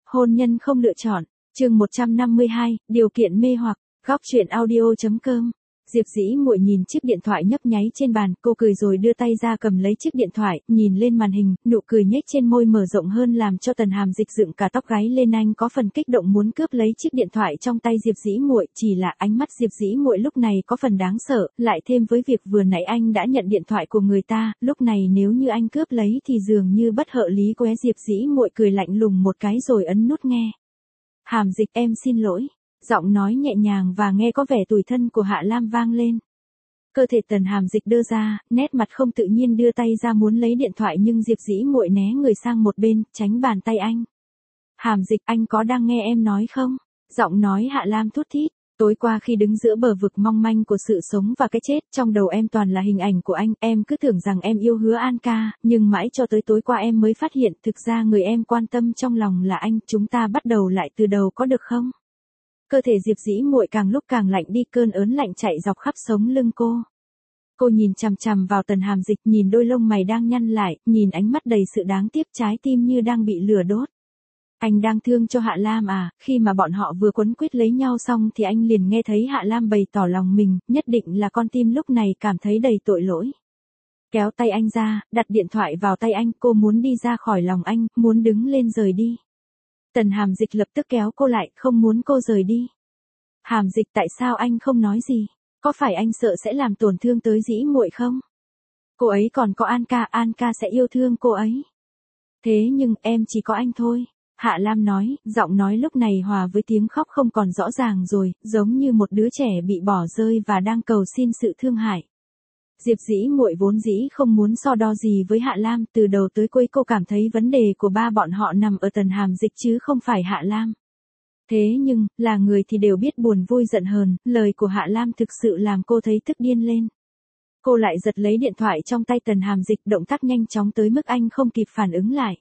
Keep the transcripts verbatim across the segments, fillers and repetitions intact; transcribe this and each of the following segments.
Hôn nhân không lựa chọn, chương một trăm năm mươi hai, điều kiện mê hoặc, góc truyện audio.com. Diệp Dĩ Muội nhìn chiếc điện thoại nhấp nháy trên bàn, cô cười rồi đưa tay ra cầm lấy chiếc điện thoại, nhìn lên màn hình, nụ cười nhếch trên môi mở rộng hơn làm cho Tần Hàm Dịch dựng cả tóc gáy lên. Anh có phần kích động muốn cướp lấy chiếc điện thoại trong tay Diệp Dĩ Muội, chỉ là ánh mắt Diệp Dĩ Muội lúc này có phần đáng sợ, lại thêm với việc vừa nãy anh đã nhận điện thoại của người ta, lúc này nếu như anh cướp lấy thì dường như bất hợp lý quá. Diệp Dĩ Muội cười lạnh lùng một cái rồi ấn nút nghe. Hàm Dịch, em xin lỗi. Giọng nói nhẹ nhàng và nghe có vẻ tủi thân của Hạ Lam vang lên. Cơ thể Tần Hàm Dịch đơ ra, nét mặt không tự nhiên đưa tay ra muốn lấy điện thoại nhưng Diệp Dĩ Muội né người sang một bên, tránh bàn tay anh. Hàm Dịch, anh có đang nghe em nói không? Giọng nói Hạ Lam thút thít. Tối qua khi đứng giữa bờ vực mong manh của sự sống và cái chết, trong đầu em toàn là hình ảnh của anh, em cứ tưởng rằng em yêu Hứa An ca, nhưng mãi cho tới tối qua em mới phát hiện thực ra người em quan tâm trong lòng là anh, chúng ta bắt đầu lại từ đầu có được không? Cơ thể Diệp Dĩ Muội càng lúc càng lạnh đi, cơn ớn lạnh chạy dọc khắp sống lưng cô. Cô nhìn chằm chằm vào Tần Hàm Dịch, nhìn đôi lông mày đang nhăn lại, nhìn ánh mắt đầy sự đáng tiếc, trái tim như đang bị lửa đốt. Anh đang thương cho Hạ Lam à? Khi mà bọn họ vừa quấn quýt lấy nhau xong thì anh liền nghe thấy Hạ Lam bày tỏ lòng mình, nhất định là con tim lúc này cảm thấy đầy tội lỗi. Kéo tay anh ra, đặt điện thoại vào tay anh, cô muốn đi ra khỏi lòng anh, muốn đứng lên rời đi. Tần Hàm Dịch lập tức kéo cô lại, không muốn cô rời đi. Hàm Dịch, tại sao anh không nói gì? Có phải anh sợ sẽ làm tổn thương tới Dĩ Muội không? Cô ấy còn có An ca, An ca sẽ yêu thương cô ấy. Thế nhưng em chỉ có anh thôi. Hạ Lam nói, giọng nói lúc này hòa với tiếng khóc không còn rõ ràng rồi, giống như một đứa trẻ bị bỏ rơi và đang cầu xin sự thương hại. Diệp Dĩ Muội vốn dĩ không muốn so đo gì với Hạ Lam, từ đầu tới cuối cô cảm thấy vấn đề của ba bọn họ nằm ở Tần Hàm Dịch chứ không phải Hạ Lam. Thế nhưng, là người thì đều biết buồn vui giận hờn, lời của Hạ Lam thực sự làm cô thấy tức điên lên. Cô lại giật lấy điện thoại trong tay Tần Hàm Dịch, động tác nhanh chóng tới mức anh không kịp phản ứng lại.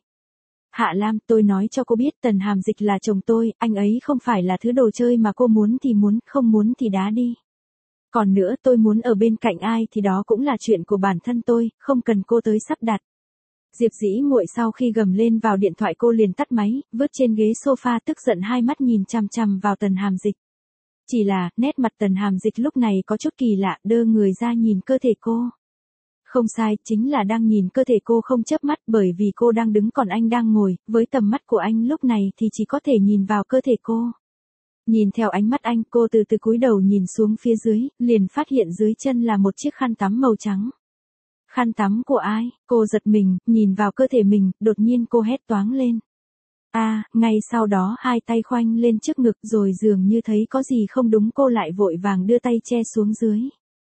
Hạ Lam, tôi nói cho cô biết Tần Hàm Dịch là chồng tôi, anh ấy không phải là thứ đồ chơi mà cô muốn thì muốn, không muốn thì đá đi. Còn nữa, tôi muốn ở bên cạnh ai thì đó cũng là chuyện của bản thân tôi, không cần cô tới sắp đặt. Diệp Dĩ Muội sau khi gầm lên vào điện thoại cô liền tắt máy, vứt trên ghế sofa, tức giận hai mắt nhìn chằm chằm vào Tần Hàm Dịch. Chỉ là, nét mặt Tần Hàm Dịch lúc này có chút kỳ lạ, đơ người ra nhìn cơ thể cô. Không sai, chính là đang nhìn cơ thể cô không chớp mắt, bởi vì cô đang đứng còn anh đang ngồi, với tầm mắt của anh lúc này thì chỉ có thể nhìn vào cơ thể cô. Nhìn theo ánh mắt anh, cô từ từ cúi đầu nhìn xuống phía dưới, liền phát hiện dưới chân là một chiếc khăn tắm màu trắng. Khăn tắm của ai? Cô giật mình, nhìn vào cơ thể mình, đột nhiên cô hét toáng lên. A, à, ngay sau đó hai tay khoanh lên trước ngực rồi dường như thấy có gì không đúng cô lại vội vàng đưa tay che xuống dưới.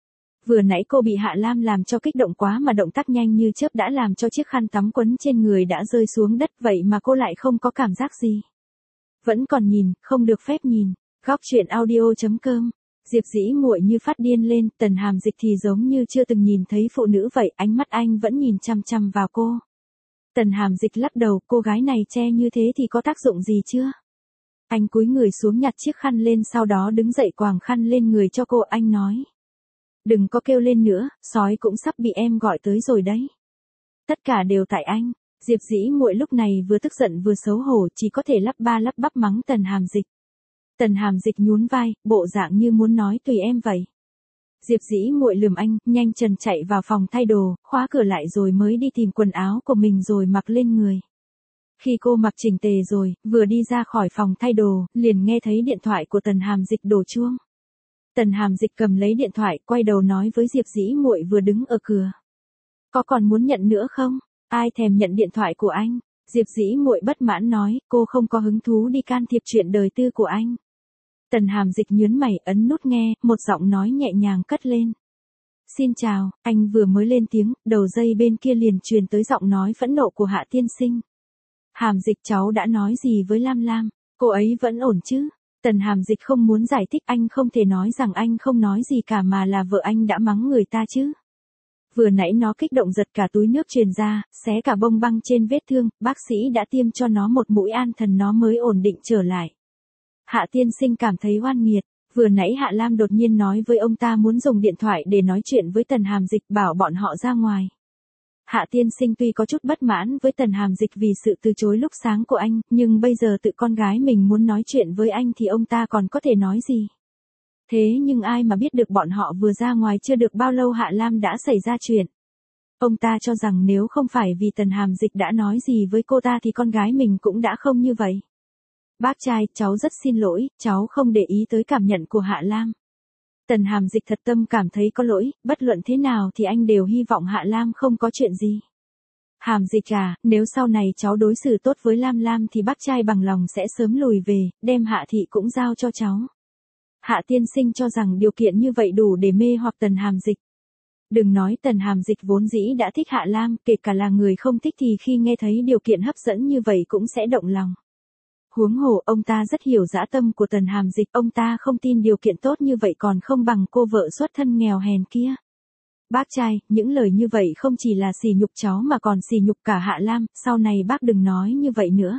Vừa nãy cô bị Hạ Lam làm cho kích động quá mà động tác nhanh như chớp đã làm cho chiếc khăn tắm quấn trên người đã rơi xuống đất, vậy mà cô lại không có cảm giác gì. Vẫn còn nhìn, không được phép nhìn. Góc truyện audio.com. Diệp Dĩ Muội như phát điên lên, Tần Hàm Dịch thì giống như chưa từng nhìn thấy phụ nữ vậy, ánh mắt anh vẫn nhìn chăm chăm vào cô. Tần Hàm Dịch lắc đầu, cô gái này che như thế thì có tác dụng gì chưa? Anh cúi người xuống nhặt chiếc khăn lên, sau đó đứng dậy quàng khăn lên người cho cô, anh nói. Đừng có kêu lên nữa, sói cũng sắp bị em gọi tới rồi đấy. Tất cả đều tại anh. Diệp Dĩ Muội lúc này vừa tức giận vừa xấu hổ, chỉ có thể lắp ba lắp bắp mắng Tần Hàm Dịch. Tần Hàm Dịch nhún vai, bộ dạng như muốn nói tùy em vậy. Diệp Dĩ Muội lườm anh, nhanh chân chạy vào phòng thay đồ, khóa cửa lại rồi mới đi tìm quần áo của mình rồi mặc lên người. Khi cô mặc chỉnh tề rồi, vừa đi ra khỏi phòng thay đồ, liền nghe thấy điện thoại của Tần Hàm Dịch đổ chuông. Tần Hàm Dịch cầm lấy điện thoại, quay đầu nói với Diệp Dĩ Muội vừa đứng ở cửa. Có còn muốn nhận nữa không? Ai thèm nhận điện thoại của anh? Diệp Dĩ Muội bất mãn nói, cô không có hứng thú đi can thiệp chuyện đời tư của anh. Tần Hàm Dịch nhướng mày, ấn nút nghe, một giọng nói nhẹ nhàng cất lên. Xin chào, anh vừa mới lên tiếng, đầu dây bên kia liền truyền tới giọng nói phẫn nộ của Hạ tiên sinh. Hàm Dịch, cháu đã nói gì với Lam Lam? Cô ấy vẫn ổn chứ? Tần Hàm Dịch không muốn giải thích, anh không thể nói rằng anh không nói gì cả mà là vợ anh đã mắng người ta chứ. Vừa nãy nó kích động giật cả túi nước truyền ra, xé cả bông băng trên vết thương, bác sĩ đã tiêm cho nó một mũi an thần nó mới ổn định trở lại. Hạ tiên sinh cảm thấy oan nghiệt, vừa nãy Hạ Lam đột nhiên nói với ông ta muốn dùng điện thoại để nói chuyện với Tần Hàm Dịch, bảo bọn họ ra ngoài. Hạ Tiên Sinh tuy có chút bất mãn với Tần Hàm Dịch vì sự từ chối lúc sáng của anh, nhưng bây giờ tự con gái mình muốn nói chuyện với anh thì ông ta còn có thể nói gì. Thế nhưng ai mà biết được bọn họ vừa ra ngoài chưa được bao lâu Hạ Lam đã xảy ra chuyện. Ông ta cho rằng nếu không phải vì Tần Hàm Dịch đã nói gì với cô ta thì con gái mình cũng đã không như vậy. Bác trai, cháu rất xin lỗi, cháu không để ý tới cảm nhận của Hạ Lam. Tần Hàm Dịch thật tâm cảm thấy có lỗi, bất luận thế nào thì anh đều hy vọng Hạ Lam không có chuyện gì. Hàm Dịch à, nếu sau này cháu đối xử tốt với Lam Lam thì bác trai bằng lòng sẽ sớm lùi về, đem Hạ Thị cũng giao cho cháu. Hạ Tiên Sinh cho rằng điều kiện như vậy đủ để mê hoặc Tần Hàm Dịch. Đừng nói Tần Hàm Dịch vốn dĩ đã thích Hạ Lam, kể cả là người không thích thì khi nghe thấy điều kiện hấp dẫn như vậy cũng sẽ động lòng. Huống hồ ông ta rất hiểu dã tâm của Tần Hàm Dịch, ông ta không tin điều kiện tốt như vậy còn không bằng cô vợ xuất thân nghèo hèn kia. Bác trai, những lời như vậy không chỉ là sỉ nhục cháu mà còn sỉ nhục cả Hạ Lam, sau này bác đừng nói như vậy nữa.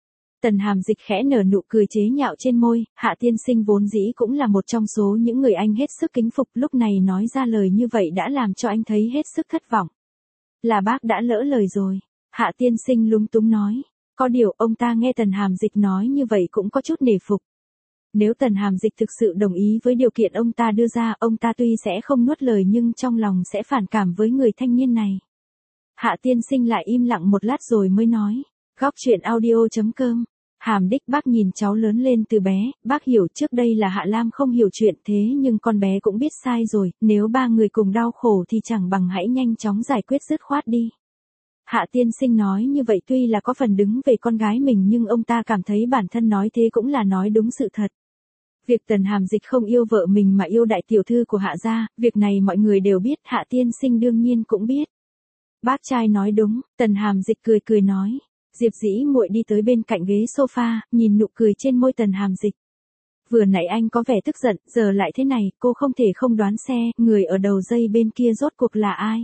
Tần Hàm Dịch khẽ nở nụ cười chế nhạo trên môi, Hạ Tiên Sinh vốn dĩ cũng là một trong số những người anh hết sức kính phục, lúc này nói ra lời như vậy đã làm cho anh thấy hết sức thất vọng. Là bác đã lỡ lời rồi, Hạ Tiên Sinh lúng túng nói. Có điều ông ta nghe Tần Hàm Dịch nói như vậy cũng có chút nể phục. Nếu Tần Hàm Dịch thực sự đồng ý với điều kiện ông ta đưa ra, ông ta tuy sẽ không nuốt lời nhưng trong lòng sẽ phản cảm với người thanh niên này. Hạ Tiên Sinh lại im lặng một lát rồi mới nói. Góc truyện audio chấm com. Hàm Đích, bác nhìn cháu lớn lên từ bé, bác hiểu trước đây là Hạ Lam không hiểu chuyện thế nhưng con bé cũng biết sai rồi, nếu ba người cùng đau khổ thì chẳng bằng hãy nhanh chóng giải quyết dứt khoát đi. Hạ Tiên Sinh nói như vậy tuy là có phần đứng về con gái mình nhưng ông ta cảm thấy bản thân nói thế cũng là nói đúng sự thật. Việc Tần Hàm Dịch không yêu vợ mình mà yêu đại tiểu thư của Hạ gia, việc này mọi người đều biết, Hạ Tiên Sinh đương nhiên cũng biết. Bác trai nói đúng, Tần Hàm Dịch cười cười nói. Diệp Dĩ Muội đi tới bên cạnh ghế sofa, nhìn nụ cười trên môi Tần Hàm Dịch. Vừa nãy anh có vẻ tức giận, giờ lại thế này, cô không thể không đoán xe, người ở đầu dây bên kia rốt cuộc là ai.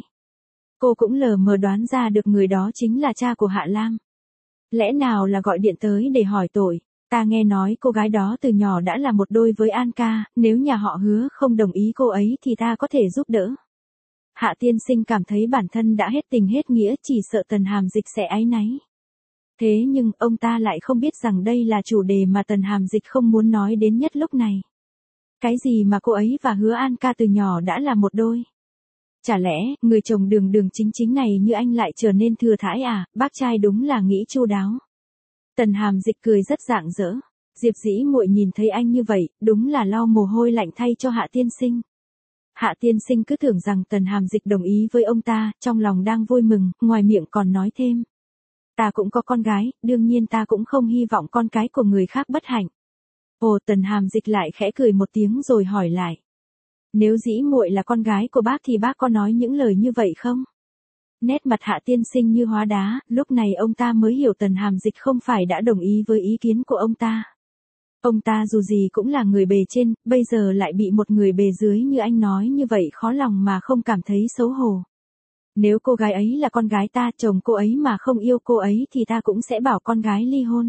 Cô cũng lờ mờ đoán ra được người đó chính là cha của Hạ Lam. Lẽ nào là gọi điện tới để hỏi tội, ta nghe nói cô gái đó từ nhỏ đã là một đôi với An ca, nếu nhà họ Hứa không đồng ý cô ấy thì ta có thể giúp đỡ. Hạ Tiên Sinh cảm thấy bản thân đã hết tình hết nghĩa, chỉ sợ Tần Hàm Dịch sẽ áy náy. Thế nhưng ông ta lại không biết rằng đây là chủ đề mà Tần Hàm Dịch không muốn nói đến nhất lúc này. Cái gì mà cô ấy và Hứa An ca từ nhỏ đã là một đôi? Chả lẽ, người chồng đường đường chính chính này như anh lại trở nên thừa thãi à, bác trai đúng là nghĩ chu đáo. Tần Hàm Dịch cười rất rạng rỡ. Diệp Dĩ Muội nhìn thấy anh như vậy, đúng là lau mồ hôi lạnh thay cho Hạ Tiên Sinh. Hạ Tiên Sinh cứ tưởng rằng Tần Hàm Dịch đồng ý với ông ta, trong lòng đang vui mừng, ngoài miệng còn nói thêm. Ta cũng có con gái, đương nhiên ta cũng không hy vọng con cái của người khác bất hạnh. Ồ, Tần Hàm Dịch lại khẽ cười một tiếng rồi hỏi lại. Nếu Dĩ Muội là con gái của bác thì bác có nói những lời như vậy không? Nét mặt Hạ Tiên Sinh như hóa đá, lúc này ông ta mới hiểu Tần Hàm Dịch không phải đã đồng ý với ý kiến của ông ta. Ông ta dù gì cũng là người bề trên, bây giờ lại bị một người bề dưới như anh nói như vậy khó lòng mà không cảm thấy xấu hổ. Nếu cô gái ấy là con gái ta, chồng cô ấy mà không yêu cô ấy thì ta cũng sẽ bảo con gái ly hôn.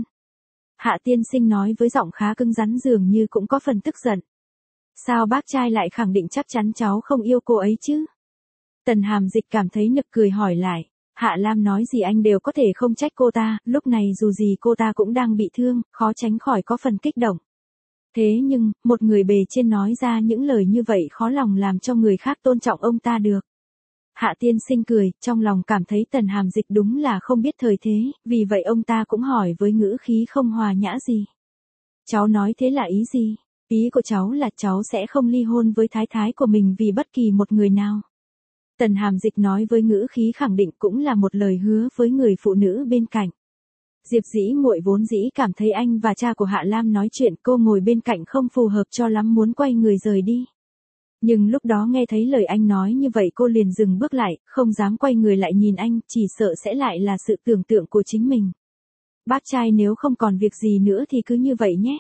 Hạ Tiên Sinh nói với giọng khá cứng rắn dường như cũng có phần tức giận. Sao bác trai lại khẳng định chắc chắn cháu không yêu cô ấy chứ? Tần Hàm Dịch cảm thấy nực cười hỏi lại. Hạ Lam nói gì anh đều có thể không trách cô ta, lúc này dù gì cô ta cũng đang bị thương, khó tránh khỏi có phần kích động. Thế nhưng, một người bề trên nói ra những lời như vậy khó lòng làm cho người khác tôn trọng ông ta được. Hạ Tiên Sinh cười, trong lòng cảm thấy Tần Hàm Dịch đúng là không biết thời thế, vì vậy ông ta cũng hỏi với ngữ khí không hòa nhã gì. Cháu nói thế là ý gì? Ý của cháu là cháu sẽ không ly hôn với thái thái của mình vì bất kỳ một người nào. Tần Hàm Dịch nói với ngữ khí khẳng định cũng là một lời hứa với người phụ nữ bên cạnh. Diệp Dĩ Muội vốn dĩ cảm thấy anh và cha của Hạ Lam nói chuyện, cô ngồi bên cạnh không phù hợp cho lắm muốn quay người rời đi. Nhưng lúc đó nghe thấy lời anh nói như vậy cô liền dừng bước lại, không dám quay người lại nhìn anh, chỉ sợ sẽ lại là sự tưởng tượng của chính mình. Bác trai nếu không còn việc gì nữa thì cứ như vậy nhé.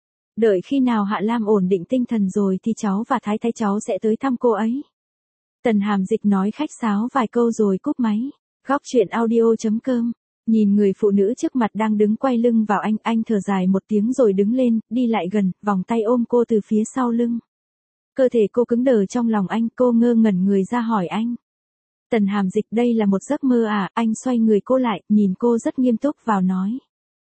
Đợi khi nào Hạ Lam ổn định tinh thần rồi thì cháu và thái thái cháu sẽ tới thăm cô ấy. Tần Hàm Dịch nói khách sáo vài câu rồi cúp máy. Góc truyện audio chấm com. Nhìn người phụ nữ trước mặt đang đứng quay lưng vào anh, anh thở dài một tiếng rồi đứng lên, đi lại gần, vòng tay ôm cô từ phía sau lưng. Cơ thể cô cứng đờ trong lòng anh, cô ngơ ngẩn người ra hỏi anh. Tần Hàm Dịch, đây là một giấc mơ à? Anh xoay người cô lại, nhìn cô rất nghiêm túc vào nói.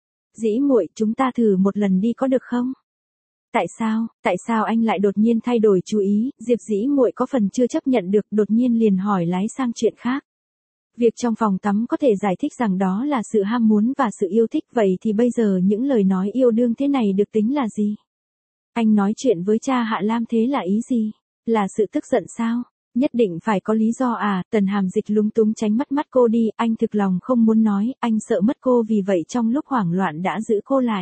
Dĩ muội, chúng ta thử một lần đi có được không? Tại sao, tại sao anh lại đột nhiên thay đổi chú ý? Diệp Dĩ muội có phần chưa chấp nhận được, đột nhiên liền hỏi lái sang chuyện khác. Việc trong phòng tắm có thể giải thích rằng đó là sự ham muốn và sự yêu thích, vậy thì bây giờ những lời nói yêu đương thế này được tính là gì? Anh nói chuyện với cha Hạ Lam thế là ý gì? Là sự tức giận sao? Nhất định phải có lý do à? Tần Hàm Dịch lúng túng tránh mắt mắt cô đi, anh thực lòng không muốn nói, anh sợ mất cô, vì vậy trong lúc hoảng loạn đã giữ cô lại.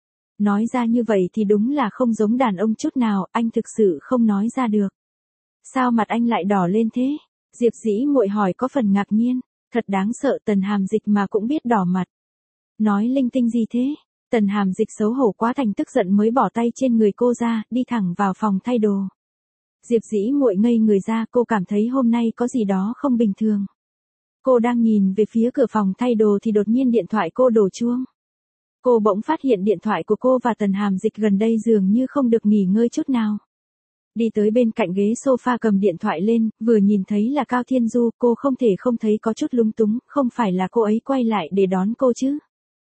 Nói ra như vậy thì đúng là không giống đàn ông chút nào, anh thực sự không nói ra được. Sao mặt anh lại đỏ lên thế? Diệp Dĩ muội hỏi có phần ngạc nhiên. Thật đáng sợ, Tần Hàm Dịch mà cũng biết đỏ mặt. Nói linh tinh gì thế? Tần Hàm Dịch xấu hổ quá thành tức giận mới bỏ tay trên người cô ra, đi thẳng vào phòng thay đồ. Diệp Dĩ muội ngây người ra, cô cảm thấy hôm nay có gì đó không bình thường. Cô đang nhìn về phía cửa phòng thay đồ thì đột nhiên điện thoại cô đổ chuông. Cô bỗng phát hiện điện thoại của cô và Tần Hàm Dịch gần đây dường như không được nghỉ ngơi chút nào. Đi tới bên cạnh ghế sofa cầm điện thoại lên, vừa nhìn thấy là Cao Thiên Du, cô không thể không thấy có chút lúng túng, không phải là cô ấy quay lại để đón cô chứ.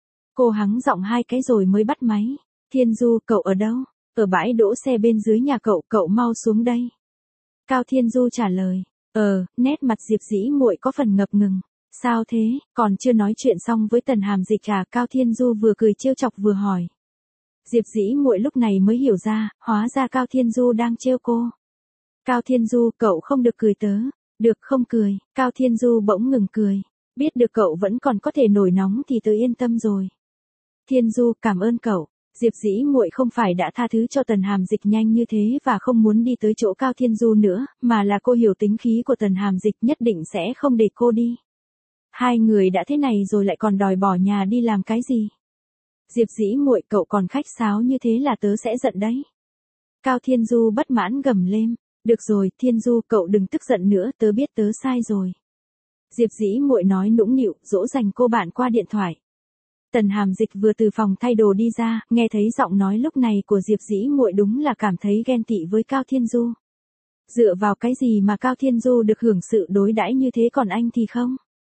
Cô hắng giọng hai cái rồi mới bắt máy. Thiên Du, cậu ở đâu? Ở bãi đỗ xe bên dưới nhà cậu, cậu mau xuống đây. Cao Thiên Du trả lời. Ờ, nét mặt Diệp Dĩ muội có phần ngập ngừng. Sao thế, còn chưa nói chuyện xong với Tần Hàm Dịch à? Cao Thiên Du vừa cười trêu chọc vừa hỏi. Diệp Dĩ muội lúc này mới hiểu ra, hóa ra Cao Thiên Du đang trêu cô. Cao Thiên Du, cậu không được cười tớ. Được không cười? Cao Thiên Du bỗng ngừng cười. Biết được cậu vẫn còn có thể nổi nóng thì tớ yên tâm rồi. Thiên Du, cảm ơn cậu. Diệp Dĩ muội không phải đã tha thứ cho Tần Hàm Dịch nhanh như thế và không muốn đi tới chỗ Cao Thiên Du nữa, mà là cô hiểu tính khí của Tần Hàm Dịch, nhất định sẽ không để cô đi. Hai người đã thế này rồi lại còn đòi bỏ nhà đi làm cái gì? Diệp Dĩ muội, cậu còn khách sáo như thế là tớ sẽ giận đấy. Cao Thiên Du bất mãn gầm lên. Được rồi, Thiên Du, cậu đừng tức giận nữa, tớ biết tớ sai rồi. Diệp Dĩ muội nói nũng nịu, dỗ dành cô bạn qua điện thoại. Tần Hàm Dịch vừa từ phòng thay đồ đi ra, nghe thấy giọng nói lúc này của Diệp Dĩ muội đúng là cảm thấy ghen tị với Cao Thiên Du. Dựa vào cái gì mà Cao Thiên Du được hưởng sự đối đãi như thế còn anh thì không?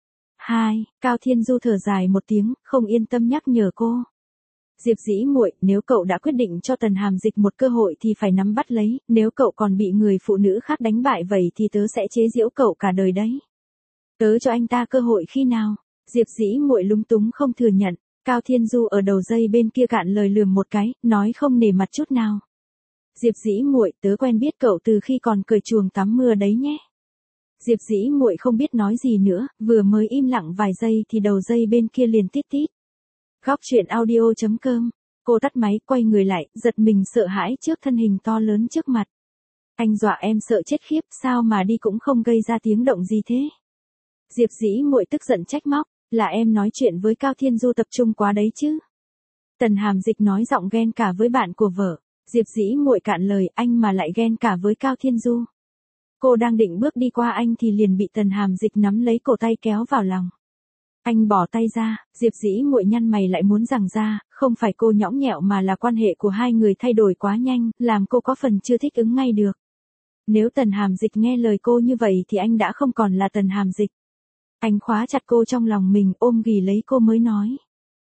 Hai, Cao Thiên Du thở dài một tiếng, không yên tâm nhắc nhở cô. Diệp Dĩ muội, nếu cậu đã quyết định cho Tần Hàm Dịch một cơ hội thì phải nắm bắt lấy, nếu cậu còn bị người phụ nữ khác đánh bại vậy thì tớ sẽ chế giễu cậu cả đời đấy. Tớ cho anh ta cơ hội khi nào? Diệp Dĩ muội lúng túng không thừa nhận. Cao Thiên Du ở đầu dây bên kia cạn lời lườm một cái, nói không nể mặt chút nào. Diệp Dĩ muội, tớ quen biết cậu từ khi còn cởi chuồng tắm mưa đấy nhé. Diệp Dĩ muội không biết nói gì nữa, vừa mới im lặng vài giây thì đầu dây bên kia liền tít tít. Góc truyện audio chấm com. Cô tắt máy, quay người lại, giật mình sợ hãi trước thân hình to lớn trước mặt. Anh dọa em sợ chết khiếp, sao mà đi cũng không gây ra tiếng động gì thế? Diệp Dĩ muội tức giận trách móc, là em nói chuyện với Cao Thiên Du tập trung quá đấy chứ. Tần Hàm Dịch nói giọng ghen cả với bạn của vợ. Diệp Dĩ muội cạn lời, anh mà lại ghen cả với Cao Thiên Du. Cô đang định bước đi qua anh thì liền bị Tần Hàm Dịch nắm lấy cổ tay kéo vào lòng. Anh bỏ tay ra, Diệp Dĩ muội nhăn mày lại muốn giằng ra, không phải cô nhõng nhẽo mà là quan hệ của hai người thay đổi quá nhanh, làm cô có phần chưa thích ứng ngay được. Nếu Tần Hàm Dịch nghe lời cô như vậy thì anh đã không còn là Tần Hàm Dịch. Anh khóa chặt cô trong lòng mình, ôm ghì lấy cô mới nói.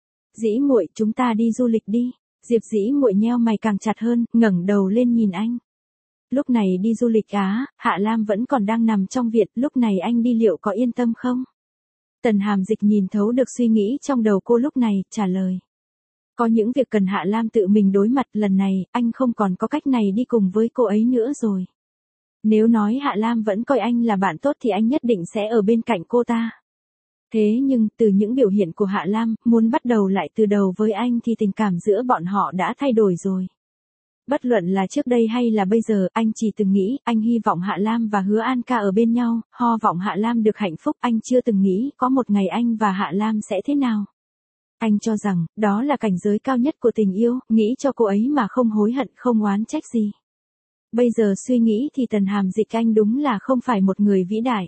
Dĩ muội, chúng ta đi du lịch đi. Diệp Dĩ muội nheo mày càng chặt hơn, ngẩng đầu lên nhìn anh. Lúc này đi du lịch á? Hạ Lam vẫn còn đang nằm trong viện, lúc này anh đi liệu có yên tâm không? Tần Hàm Dịch nhìn thấu được suy nghĩ trong đầu cô lúc này, trả lời. Có những việc cần Hạ Lam tự mình đối mặt, lần này, anh không còn có cách này đi cùng với cô ấy nữa rồi. Nếu nói Hạ Lam vẫn coi anh là bạn tốt thì anh nhất định sẽ ở bên cạnh cô ta. Thế nhưng, từ những biểu hiện của Hạ Lam, muốn bắt đầu lại từ đầu với anh thì tình cảm giữa bọn họ đã thay đổi rồi. Bất luận là trước đây hay là bây giờ, anh chỉ từng nghĩ, anh hy vọng Hạ Lam và Hứa An Ca ở bên nhau, ho vọng Hạ Lam được hạnh phúc, anh chưa từng nghĩ có một ngày anh và Hạ Lam sẽ thế nào. Anh cho rằng, đó là cảnh giới cao nhất của tình yêu, nghĩ cho cô ấy mà không hối hận, không oán trách gì. Bây giờ suy nghĩ thì Tần Hàm Dịch anh đúng là không phải một người vĩ đại.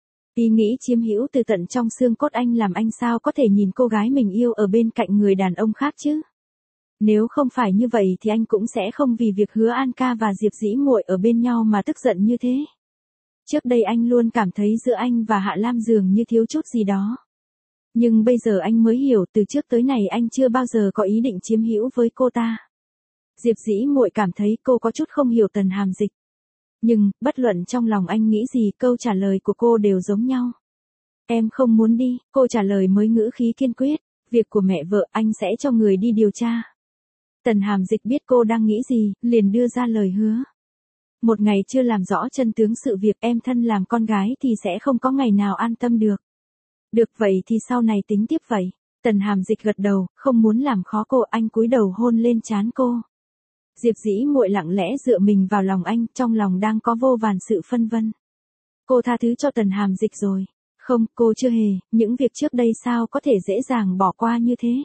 Ý nghĩ chiếm hữu từ tận trong xương cốt anh làm anh sao có thể nhìn cô gái mình yêu ở bên cạnh người đàn ông khác chứ. Nếu không phải như vậy thì anh cũng sẽ không vì việc Hứa An Ca và Diệp Dĩ muội ở bên nhau mà tức giận như thế. Trước đây anh luôn cảm thấy giữa anh và Hạ Lam dường như thiếu chút gì đó. Nhưng bây giờ anh mới hiểu từ trước tới nay anh chưa bao giờ có ý định chiếm hữu với cô ta. Diệp Dĩ Muội cảm thấy cô có chút không hiểu Tần Hàm Dịch. Nhưng, bất luận trong lòng anh nghĩ gì, câu trả lời của cô đều giống nhau. Em không muốn đi, cô trả lời mới ngữ khí kiên quyết. Việc của mẹ vợ anh sẽ cho người đi điều tra. Tần Hàm Dịch biết cô đang nghĩ gì, liền đưa ra lời hứa. Một ngày chưa làm rõ chân tướng sự việc, em thân làm con gái thì sẽ không có ngày nào an tâm được. Được vậy thì sau này tính tiếp vậy. Tần Hàm Dịch gật đầu, không muốn làm khó cô, anh cúi đầu hôn lên trán cô. Diệp Dĩ Muội lặng lẽ dựa mình vào lòng anh, trong lòng đang có vô vàn sự phân vân. Cô tha thứ cho Tần Hàm Dịch rồi. Không, cô chưa hề, những việc trước đây sao có thể dễ dàng bỏ qua như thế.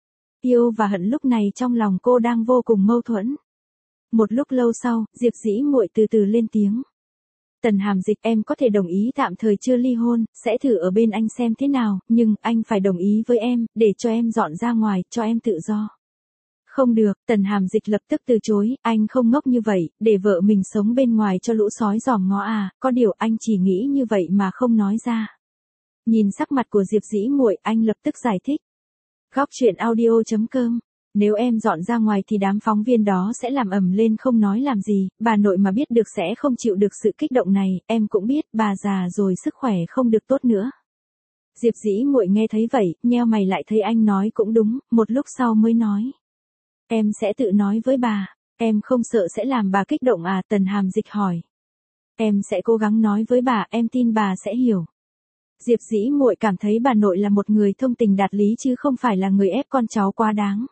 Yêu và hận lúc này trong lòng cô đang vô cùng mâu thuẫn. Một lúc lâu sau, Diệp Dĩ Muội từ từ lên tiếng. Tần Hàm Dịch, em có thể đồng ý tạm thời chưa ly hôn, sẽ thử ở bên anh xem thế nào, nhưng anh phải đồng ý với em, để cho em dọn ra ngoài, cho em tự do. Không được, Tần Hàm Dịch lập tức từ chối, anh không ngốc như vậy, để vợ mình sống bên ngoài cho lũ sói giòm ngó à, có điều anh chỉ nghĩ như vậy mà không nói ra. Nhìn sắc mặt của Diệp Dĩ Muội, anh lập tức giải thích. Góc truyện audio chấm com. Nếu em dọn ra ngoài thì đám phóng viên đó sẽ làm ầm lên không nói làm gì, bà nội mà biết được sẽ không chịu được sự kích động này, em cũng biết, bà già rồi sức khỏe không được tốt nữa. Diệp Dĩ Muội nghe thấy vậy, nheo mày lại thấy anh nói cũng đúng, một lúc sau mới nói. Em sẽ tự nói với bà, em không sợ sẽ làm bà kích động à? Tần Hàm Dịch hỏi. Em sẽ cố gắng nói với bà, em tin bà sẽ hiểu. Diệp Dĩ Muội cảm thấy bà nội là một người thông tình đạt lý chứ không phải là người ép con cháu quá đáng.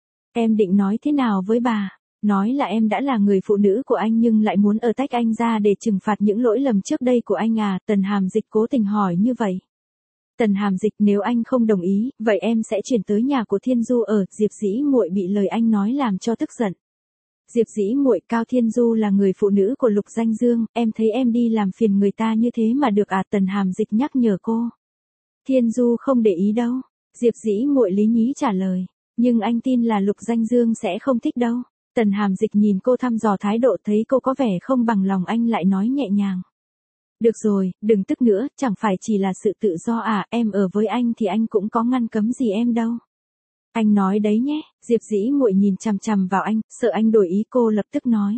Em định nói thế nào với bà? Nói là em đã là người phụ nữ của anh nhưng lại muốn ở tách anh ra để trừng phạt những lỗi lầm trước đây của anh à? Tần Hàm Dịch cố tình hỏi như vậy. Tần Hàm Dịch, nếu anh không đồng ý, vậy em sẽ chuyển tới nhà của Thiên Du ở. Diệp Dĩ Muội bị lời anh nói làm cho tức giận. Diệp Dĩ Muội, Cao Thiên Du là người phụ nữ của Lục Danh Dương, em thấy em đi làm phiền người ta như thế mà được à? Tần Hàm Dịch nhắc nhở cô. Thiên Du không để ý đâu. Diệp Dĩ Muội lý nhí trả lời. Nhưng anh tin là Lục Danh Dương sẽ không thích đâu. Tần Hàm Dịch nhìn cô thăm dò thái độ, thấy cô có vẻ không bằng lòng, anh lại nói nhẹ nhàng. Được rồi, đừng tức nữa, chẳng phải chỉ là sự tự do à, em ở với anh thì anh cũng có ngăn cấm gì em đâu. Anh nói đấy nhé. Diệp Dĩ Muội nhìn chằm chằm vào anh, sợ anh đổi ý, cô lập tức nói.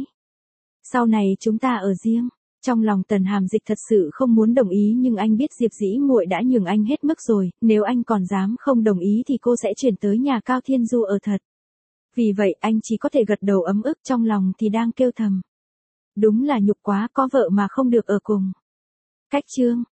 Sau này chúng ta ở riêng. Trong lòng Tần Hàm Dịch thật sự không muốn đồng ý nhưng anh biết Diệp Dĩ Muội đã nhường anh hết mức rồi, nếu anh còn dám không đồng ý thì cô sẽ chuyển tới nhà Cao Thiên Du ở thật. Vì vậy anh chỉ có thể gật đầu ấm ức, trong lòng thì đang kêu thầm. Đúng là nhục quá, có vợ mà không được ở cùng. Cách chương